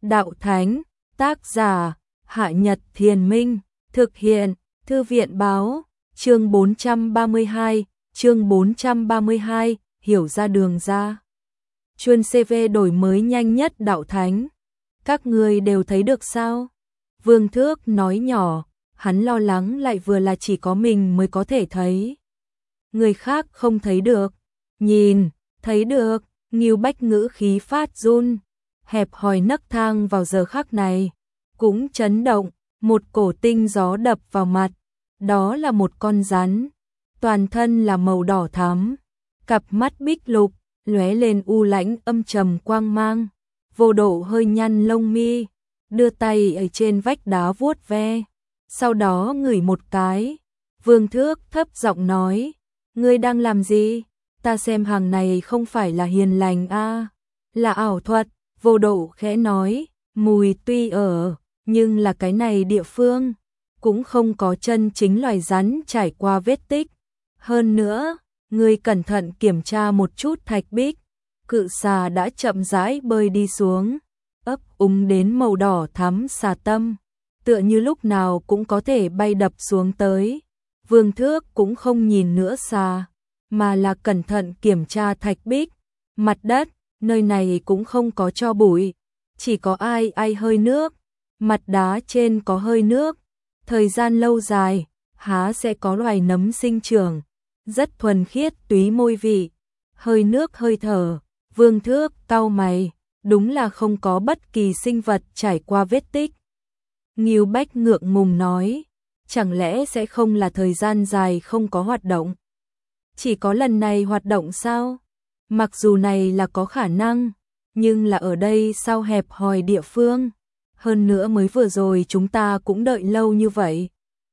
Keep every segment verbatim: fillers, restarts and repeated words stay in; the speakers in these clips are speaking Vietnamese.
đạo thánh, tác giả, Hạ Nhật Thiền Minh, thực hiện, Thư viện báo, chương bốn trăm ba mươi hai, chương bốn trăm ba mươi hai, hiểu ra đường ra. Chuyên xê vê đổi mới nhanh nhất đạo thánh. Các người đều thấy được sao? Vương Thước nói nhỏ, hắn lo lắng lại vừa là chỉ có mình mới có thể thấy. Người khác không thấy được. Nhìn, thấy được, Ngưu Bách ngữ khí phát run, hẹp hòi nấc thang vào giờ khắc này. Cũng chấn động, một cổ tinh gió đập vào mặt. Đó là một con rắn, toàn thân là màu đỏ thắm, cặp mắt bích lục, lóe lên u lãnh âm trầm quang mang. Vô Độ hơi nhăn lông mi, đưa tay ở trên vách đá vuốt ve, sau đó ngửi một cái. Vương Thước thấp giọng nói, ngươi đang làm gì? Ta xem hàng này không phải là hiền lành a, à, là ảo thuật. Vô Độ khẽ nói, mùi tuy ở, nhưng là cái này địa phương cũng không có chân chính loài rắn trải qua vết tích. Hơn nữa, ngươi cẩn thận kiểm tra một chút thạch bích. Cự xà đã chậm rãi bơi đi xuống, ấp úng đến màu đỏ thắm xà tâm, tựa như lúc nào cũng có thể bay đập xuống tới. Vương Thước cũng không nhìn nữa xà, mà là cẩn thận kiểm tra thạch bích. Mặt đất, nơi này cũng không có tro bụi, chỉ có ai ai hơi nước, mặt đá trên có hơi nước. Thời gian lâu dài, há sẽ có loài nấm sinh trưởng, rất thuần khiết túy môi vị, hơi nước hơi thở. Vương Thước cau mày, đúng là không có bất kỳ sinh vật trải qua vết tích. Ngưu Bách ngượng ngùng nói, chẳng lẽ sẽ không là thời gian dài không có hoạt động? Chỉ có lần này hoạt động sao? Mặc dù này là có khả năng, nhưng là ở đây sao hẹp hòi địa phương. Hơn nữa mới vừa rồi chúng ta cũng đợi lâu như vậy.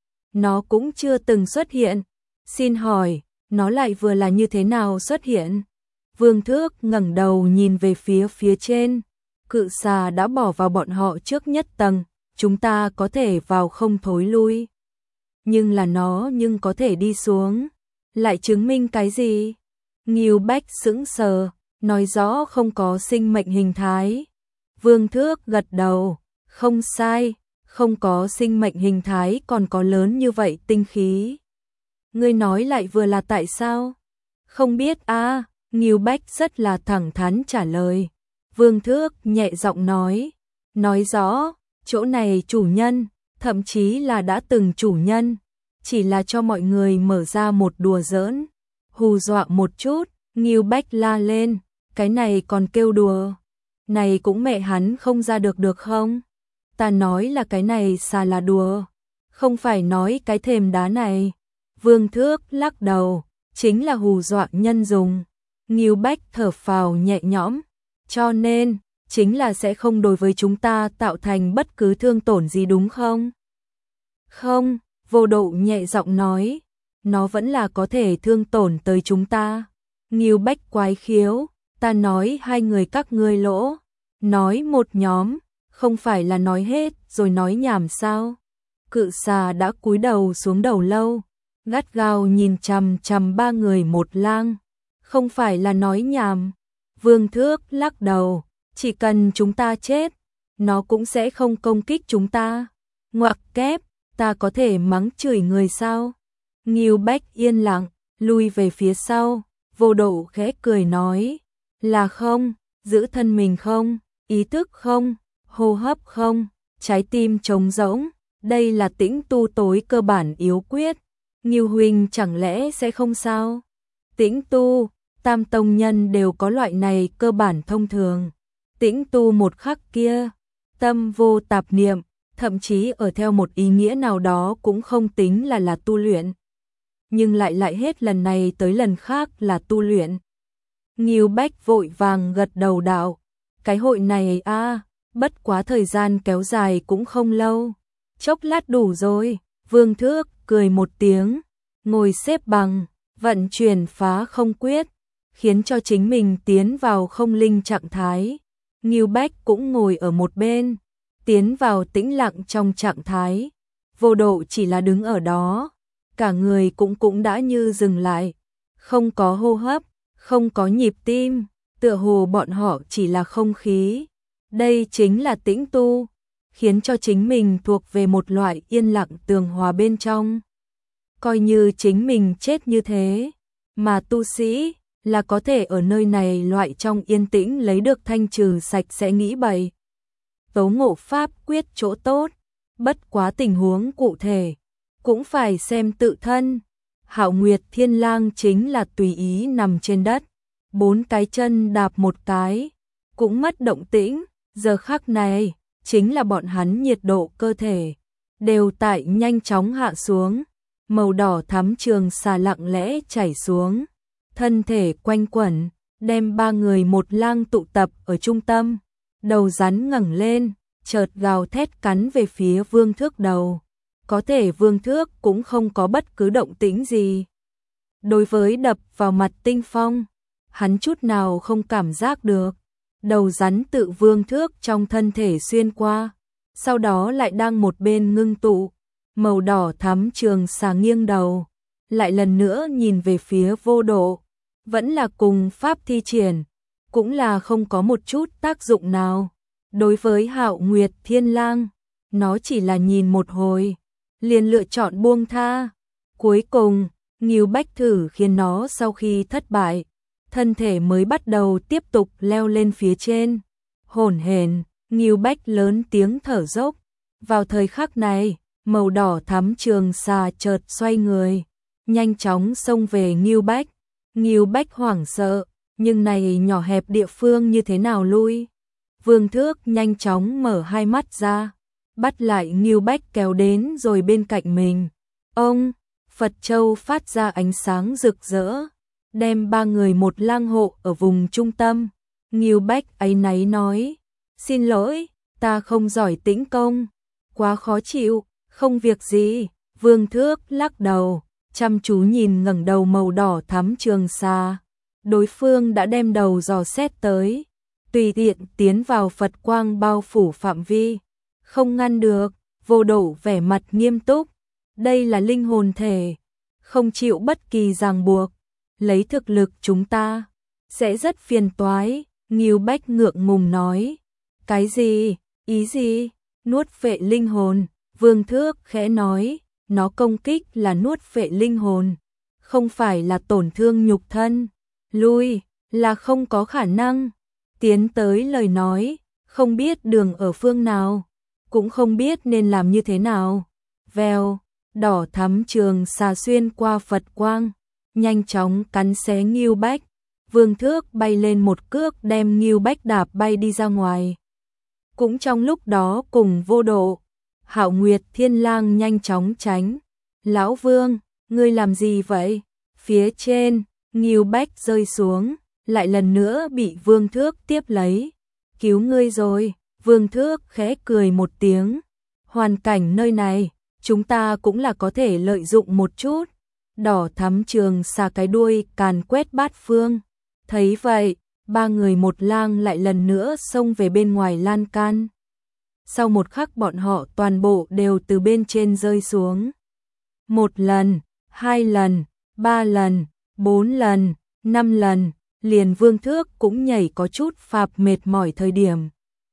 Nó cũng chưa từng xuất hiện. Xin hỏi, nó lại vừa là như thế nào xuất hiện? Vương Thước ngẩng đầu nhìn về phía phía trên. Cự xà đã bỏ vào bọn họ trước nhất tầng, chúng ta có thể vào không thối lui. Nhưng là nó nhưng có thể đi xuống. Lại chứng minh cái gì? Ngưu Bách sững sờ, nói rõ không có sinh mệnh hình thái. Vương Thước gật đầu, không sai, không có sinh mệnh hình thái còn có lớn như vậy tinh khí. Ngươi nói lại vừa là tại sao? Không biết a. À, Ngưu Bách rất là thẳng thắn trả lời. Vương Thước nhẹ giọng nói, nói rõ, chỗ này chủ nhân, thậm chí là đã từng chủ nhân, chỉ là cho mọi người mở ra một đùa giỡn, hù dọa một chút. Ngưu Bách la lên, cái này còn kêu đùa, này cũng mẹ hắn không ra được được không? Ta nói là cái này xà là đùa, không phải nói cái thềm đá này. Vương Thước lắc đầu, chính là hù dọa nhân dùng. Ngưu Bách thở phào nhẹ nhõm, cho nên, chính là sẽ không đối với chúng ta tạo thành bất cứ thương tổn gì đúng không? Không, Vô Độ nhẹ giọng nói, nó vẫn là có thể thương tổn tới chúng ta. Ngưu Bách quái khiếu, ta nói hai người các ngươi lỗ, nói một nhóm, không phải là nói hết rồi nói nhảm sao? Cự xà đã cúi đầu xuống đầu lâu, gắt gao nhìn chằm chằm ba người một lang, không phải là nói nhảm. Vương Thước lắc đầu, chỉ cần chúng ta chết, nó cũng sẽ không công kích chúng ta. Ngoặc kép, ta có thể mắng chửi người sao? Ngưu Bách yên lặng, lui về phía sau. Vô Độ khẽ cười nói, là không, giữ thân mình không, ý thức không, hô hấp không, trái tim trống rỗng, đây là tĩnh tu tối cơ bản yếu quyết. Ngưu huynh chẳng lẽ sẽ không sao? Tĩnh tu, tam tông nhân đều có loại này cơ bản thông thường. Tĩnh tu một khắc kia, tâm vô tạp niệm, thậm chí ở theo một ý nghĩa nào đó cũng không tính là là tu luyện. Nhưng lại lại hết lần này tới lần khác là tu luyện. Ngưu Bách vội vàng gật đầu đạo, cái hội này a, à, bất quá thời gian kéo dài cũng không lâu, chốc lát đủ rồi. Vương Thước cười một tiếng, ngồi xếp bằng, vận chuyển phá không quyết, khiến cho chính mình tiến vào không linh trạng thái. Ngưu Bách cũng ngồi ở một bên, tiến vào tĩnh lặng trong trạng thái. Vô Độ chỉ là đứng ở đó, cả người cũng cũng đã như dừng lại, không có hô hấp, không có nhịp tim, tựa hồ bọn họ chỉ là không khí. Đây chính là tĩnh tu, khiến cho chính mình thuộc về một loại yên lặng tường hòa bên trong. Coi như chính mình chết như thế, mà tu sĩ là có thể ở nơi này loại trong yên tĩnh lấy được thanh trừ sạch sẽ nghĩ bậy. Tấu ngộ pháp quyết chỗ tốt, bất quá tình huống cụ thể, cũng phải xem tự thân. Hạo Nguyệt Thiên Lang chính là tùy ý nằm trên đất, bốn cái chân đạp một cái, cũng mất động tĩnh, giờ khắc này, chính là bọn hắn nhiệt độ cơ thể, đều tại nhanh chóng hạ xuống, màu đỏ thắm trường xà lặng lẽ chảy xuống, thân thể quanh quẩn, đem ba người một lang tụ tập ở trung tâm, đầu rắn ngẩng lên, chợt gào thét cắn về phía Vương Thước đầu. Có thể Vương Thước cũng không có bất cứ động tĩnh gì. Đối với đập vào mặt tinh phong, hắn chút nào không cảm giác được. Đầu rắn tự Vương Thước trong thân thể xuyên qua, sau đó lại đang một bên ngưng tụ, màu đỏ thắm trường xà nghiêng đầu, lại lần nữa nhìn về phía Vô Độ, vẫn là cùng pháp thi triển, cũng là không có một chút tác dụng nào. Đối với Hạo Nguyệt Thiên Lang, nó chỉ là nhìn một hồi, liền lựa chọn buông tha. Cuối cùng, Ngưu Bách thử khiến nó sau khi thất bại, thân thể mới bắt đầu tiếp tục leo lên phía trên. Hổn hển, Ngưu Bách lớn tiếng thở dốc. Vào thời khắc này, màu đỏ thắm trường xà chợt xoay người, nhanh chóng xông về Ngưu Bách. Ngưu Bách hoảng sợ, nhưng này nhỏ hẹp địa phương như thế nào lui? Vương Thước nhanh chóng mở hai mắt ra, bắt lại Ngưu Bách kéo đến rồi bên cạnh mình. Ông, Phật Châu phát ra ánh sáng rực rỡ, đem ba người một lang hộ ở vùng trung tâm. Ngưu Bách áy náy nói, xin lỗi, ta không giỏi tĩnh công, quá khó chịu, không việc gì. Vương Thước lắc đầu, chăm chú nhìn ngẩng đầu màu đỏ thắm trường xà. Đối phương đã đem đầu dò xét tới, tùy tiện tiến vào Phật quang bao phủ phạm vi, không ngăn được. Vô Độ vẻ mặt nghiêm túc, đây là linh hồn thể, không chịu bất kỳ ràng buộc, lấy thực lực chúng ta sẽ rất phiền toái. Ngưu Bách ngượng ngùng nói, cái gì, ý gì? Nuốt phệ linh hồn. Vương Thước khẽ nói, nó công kích là nuốt phệ linh hồn, không phải là tổn thương nhục thân. Lui là không có khả năng. Tiến tới lời nói, không biết đường ở phương nào, cũng không biết nên làm như thế nào. Vèo, đỏ thắm trường xà xuyên qua Phật quang, nhanh chóng cắn xé Ngưu Bách. Vương Thước bay lên một cước đem Ngưu Bách đạp bay đi ra ngoài. Cũng trong lúc đó cùng Vô Độ, Hạo Nguyệt Thiên Lang nhanh chóng tránh. Lão Vương, ngươi làm gì vậy? Phía trên, Ngưu Bách rơi xuống, lại lần nữa bị Vương Thước tiếp lấy. Cứu ngươi rồi. Vương Thước khẽ cười một tiếng. Hoàn cảnh nơi này, chúng ta cũng là có thể lợi dụng một chút. Đỏ thắm trường xà cái đuôi càn quét bát phương. Thấy vậy, ba người một lang lại lần nữa xông về bên ngoài lan can. Sau một khắc bọn họ toàn bộ đều từ bên trên rơi xuống. Một lần, hai lần, ba lần, bốn lần, năm lần, liền Vương Thước cũng nhảy có chút phạp mệt mỏi thời điểm.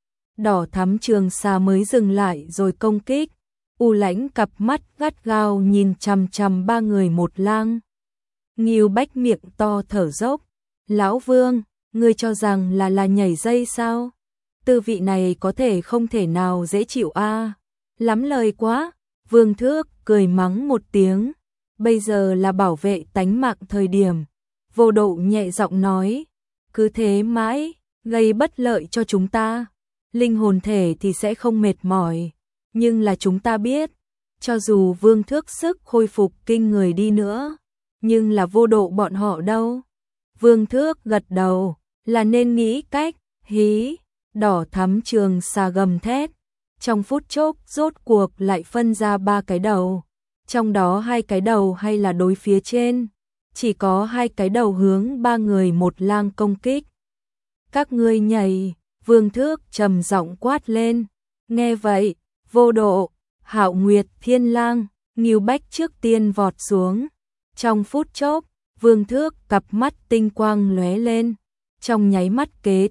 Đỏ thắm trường xà mới dừng lại rồi công kích. U Lãnh cặp mắt gắt gao nhìn chằm chằm ba người một lang. Ngưu Bách miệng to thở dốc. Lão Vương, ngươi cho rằng là là nhảy dây sao? Tư vị này có thể không thể nào dễ chịu a. À? Lắm lời quá. Vương Thước cười mắng một tiếng. Bây giờ là bảo vệ tánh mạng thời điểm. Vô Độ nhẹ giọng nói, cứ thế mãi, gây bất lợi cho chúng ta. Linh hồn thể thì sẽ không mệt mỏi, nhưng là chúng ta biết, cho dù Vương Thước sức khôi phục kinh người đi nữa, nhưng là Vô Độ bọn họ đâu? Vương Thước gật đầu, là nên nghĩ cách. Hí, đỏ thắm trường xà gầm thét, trong phút chốc rốt cuộc lại phân ra ba cái đầu, trong đó hai cái đầu hay là đối phía trên, chỉ có hai cái đầu hướng ba người một lang công kích. Các ngươi nhảy. Vương Thước trầm giọng quát lên. Nghe vậy, Vô Độ, Hạo Nguyệt Thiên Lang, Ngưu Bách trước tiên vọt xuống. Trong phút chốc, Vương Thước cặp mắt tinh quang lóe lên, trong nháy mắt kế tiếp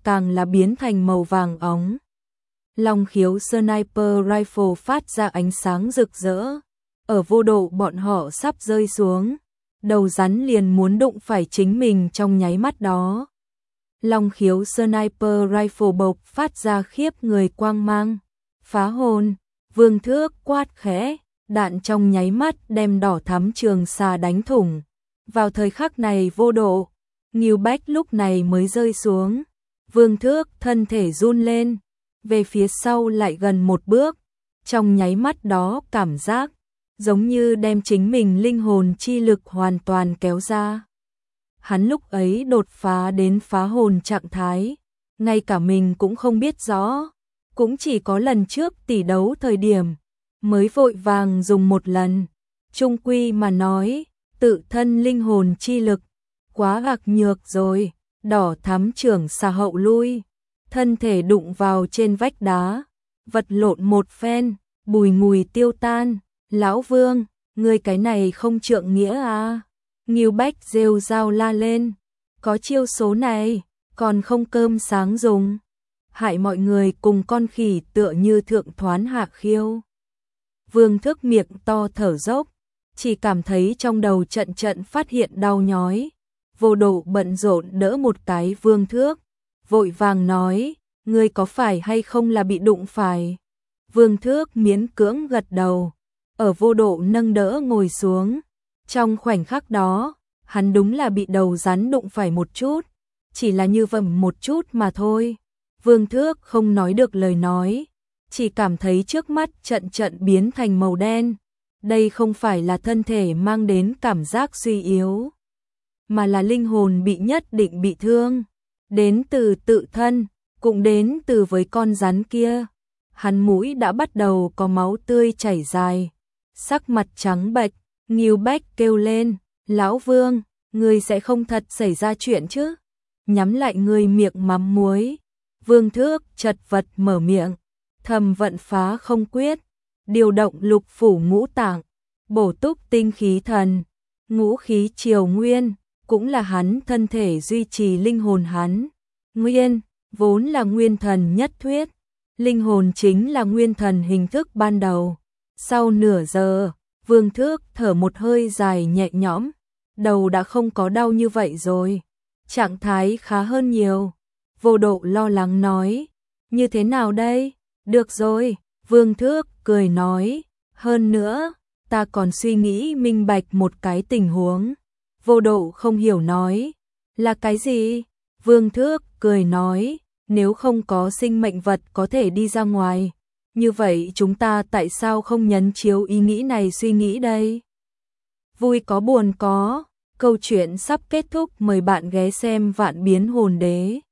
càng là biến thành màu vàng óng. Long khiếu sniper rifle phát ra ánh sáng rực rỡ. Ở vô độ bọn họ sắp rơi xuống, đầu rắn liền muốn đụng phải chính mình trong nháy mắt đó. Long khiếu sniper rifle bộc phát ra khiếp người quang mang, phá hồn. Vương Thước quát khẽ, đạn trong nháy mắt đem đỏ thắm trường xà đánh thủng. Vào thời khắc này vô độ, Ngưu Bách lúc này mới rơi xuống. Vương Thước thân thể run lên, về phía sau lại gần một bước, trong nháy mắt đó cảm giác giống như đem chính mình linh hồn chi lực hoàn toàn kéo ra. Hắn lúc ấy đột phá đến phá hồn trạng thái, ngay cả mình cũng không biết rõ, cũng chỉ có lần trước tỷ đấu thời điểm mới vội vàng dùng một lần. Trung quy mà nói, tự thân linh hồn chi lực quá gạc nhược rồi. Đỏ thắm trưởng xà hậu lui, thân thể đụng vào trên vách đá, vật lộn một phen, bùi ngùi tiêu tan. Lão Vương, ngươi cái này không trượng nghĩa à? Ngưu Bách rêu rao la lên, có chiêu số này, còn không cơm sáng dùng, hại mọi người cùng con khỉ tựa như thượng thoán hạ khiêu. Vương Thước miệng to thở dốc, chỉ cảm thấy trong đầu trận trận phát hiện đau nhói. Vô độ bận rộn đỡ một cái Vương Thước, vội vàng nói, ngươi có phải hay không là bị đụng phải? Vương Thước miễn cưỡng gật đầu, ở vô độ nâng đỡ ngồi xuống. Trong khoảnh khắc đó, hắn đúng là bị đầu rắn đụng phải một chút, chỉ là như vầm một chút mà thôi. Vương Thước không nói được lời nói, chỉ cảm thấy trước mắt trận trận biến thành màu đen. Đây không phải là thân thể mang đến cảm giác suy yếu, mà là linh hồn bị nhất định bị thương, đến từ tự thân, cũng đến từ với con rắn kia. Hắn mũi đã bắt đầu có máu tươi chảy dài, sắc mặt trắng bệch. Ngưu Bách kêu lên, Lão Vương, ngươi sẽ không thật xảy ra chuyện chứ? Nhắm lại ngươi miệng mắm muối. Vương Thước chật vật mở miệng, thầm vận phá không quyết, điều động lục phủ ngũ tạng, bổ túc tinh khí thần, ngũ khí triều nguyên, cũng là hắn thân thể duy trì linh hồn hắn. Nguyên, vốn là nguyên thần nhất thuyết, linh hồn chính là nguyên thần hình thức ban đầu. Sau nửa giờ, Vương Thước thở một hơi dài nhẹ nhõm, đầu đã không có đau như vậy rồi, trạng thái khá hơn nhiều. Vô độ lo lắng nói, như thế nào đây? Được rồi, Vương Thước cười nói, hơn nữa, ta còn suy nghĩ minh bạch một cái tình huống. Vô độ không hiểu nói, là cái gì? Vương Thước cười nói, nếu không có sinh mệnh vật có thể đi ra ngoài, như vậy chúng ta tại sao không nhấn chiếu ý nghĩ này suy nghĩ đây? Vui có buồn có, câu chuyện sắp kết thúc, mời bạn ghé xem Vạn Biến Hồn Đế.